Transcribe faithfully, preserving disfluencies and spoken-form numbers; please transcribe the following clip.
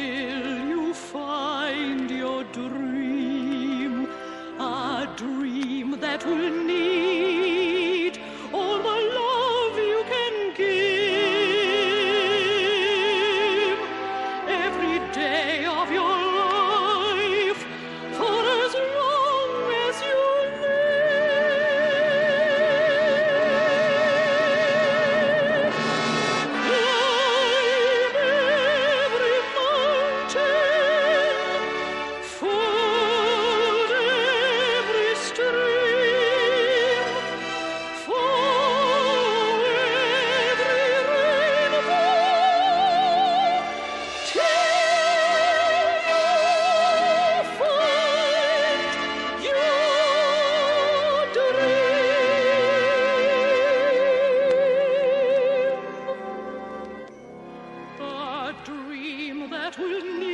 till you find your dream, a dream that will need all the love you can give every day of your life, for as long as you live. Climb every mountain, fold every stream, follow every rainbow, till you find your dream, a dream that will